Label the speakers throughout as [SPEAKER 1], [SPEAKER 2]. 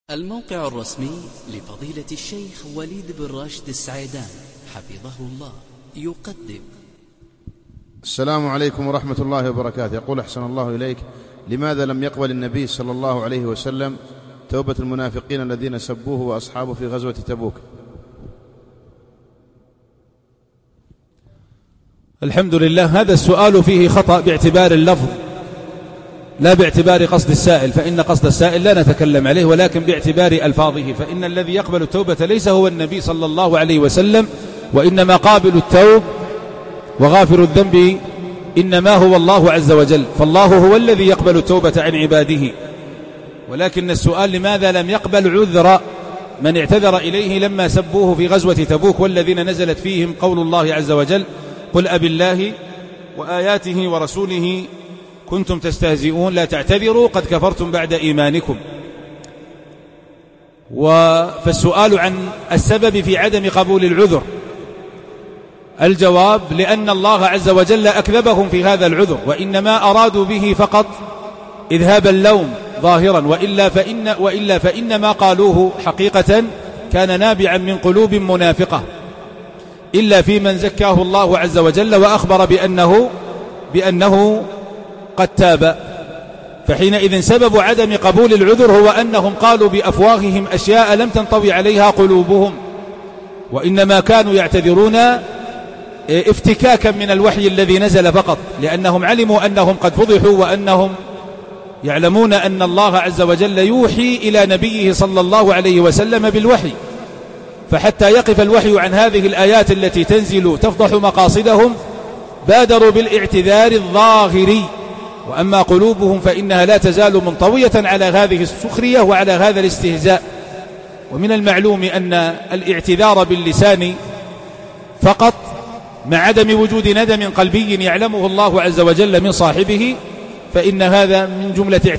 [SPEAKER 1] الموقع الرسمي لفضيلة الشيخ وليد بن راشد السعيدان حفظه الله يقدم.
[SPEAKER 2] السلام عليكم ورحمة الله وبركاته. يقول أحسن الله إليك: لماذا لم يقبل النبي صلى الله عليه وسلم توبة المنافقين الذين سبوه وأصحابه في غزوة تبوك؟
[SPEAKER 3] الحمد لله. هذا السؤال فيه خطأ باعتبار اللفظ لا باعتبار قصد السائل، فإن قصد السائل لا نتكلم عليه، ولكن باعتبار ألفاظه، فإن الذي يقبل التوبة ليس هو النبي صلى الله عليه وسلم، وإنما قابل التوب وغافر الذنب إنما هو الله عز وجل، فالله هو الذي يقبل التوبة عن عباده. ولكن السؤال: لماذا لم يقبل عذر من اعتذر إليه لما سبوه في غزوة تبوك والذين نزلت فيهم قول الله عز وجل: قل أبالله وآياته ورسوله كنتم تستهزئون لا تعتذروا قد كفرتم بعد إيمانكم. فالسؤال عن السبب في عدم قبول العذر، الجواب: لأن الله عز وجل أكذبهم في هذا العذر، وإنما أرادوا به فقط إذهاب اللوم ظاهرا، وإلا فإن ما قالوه حقيقة كان نابعا من قلوب منافقة، إلا في من زكاه الله عز وجل وأخبر بأنه قد تاب. فحينئذ سبب عدم قبول العذر هو أنهم قالوا بأفواههم أشياء لم تنطوي عليها قلوبهم، وإنما كانوا يعتذرون افتكاكا من الوحي الذي نزل فقط، لأنهم علموا أنهم قد فضحوا، وأنهم يعلمون أن الله عز وجل يوحي إلى نبيه صلى الله عليه وسلم بالوحي، فحتى يقف الوحي عن هذه الآيات التي تنزل تفضح مقاصدهم بادروا بالاعتذار الظاهري، وأما قلوبهم فإنها لا تزال منطوية على هذه السخرية وعلى هذا الاستهزاء. ومن المعلوم أن الاعتذار باللسان فقط مع عدم وجود ندم قلبي يعلمه الله عز وجل من صاحبه، فإن هذا من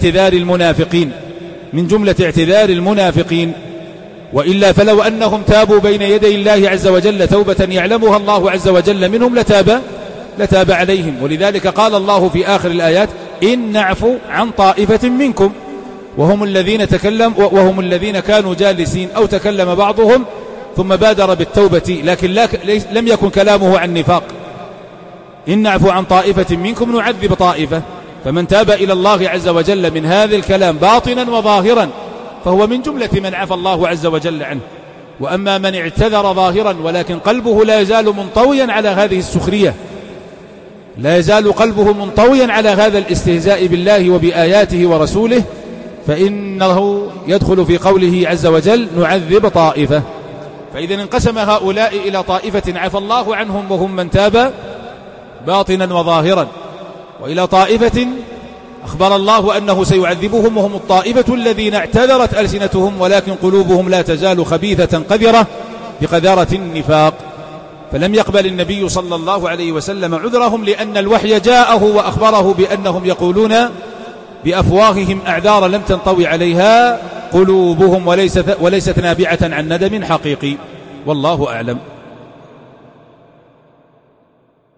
[SPEAKER 3] جملة اعتذار المنافقين. وإلا فلو أنهم تابوا بين يدي الله عز وجل توبة يعلمها الله عز وجل منهم لتاب عليهم. ولذلك قال الله في آخر الآيات: إن نعفو عن طائفة منكم، وهم الذين كانوا جالسين أو تكلم بعضهم ثم بادر بالتوبة، لكن لم يكن كلامه عن نفاق. إن نعفو عن طائفة منكم نعذب طائفة، فمن تاب إلى الله عز وجل من هذا الكلام باطنا وظاهرا فهو من جملة من عفى الله عز وجل عنه. وأما من اعتذر ظاهرا ولكن قلبه لا يزال منطويا على هذه السخرية، لا يزال قلبه منطويا على هذا الاستهزاء بالله وبآياته ورسوله، فإنه يدخل في قوله عز وجل: نعذب طائفة. فإذا انقسم هؤلاء إلى طائفة عفى الله عنهم وهم من تاب باطنا وظاهرا، وإلى طائفة أخبر الله أنه سيعذبهم وهم الطائفة الذين اعتذرت ألسنتهم ولكن قلوبهم لا تزال خبيثة قذرة بقذارة النفاق. فلم يقبل النبي صلى الله عليه وسلم عذرهم، لأن الوحي جاءه وأخبره بأنهم يقولون بأفواههم أعذار لم تنطوي عليها قلوبهم وليست نابعة عن ندم حقيقي، والله أعلم.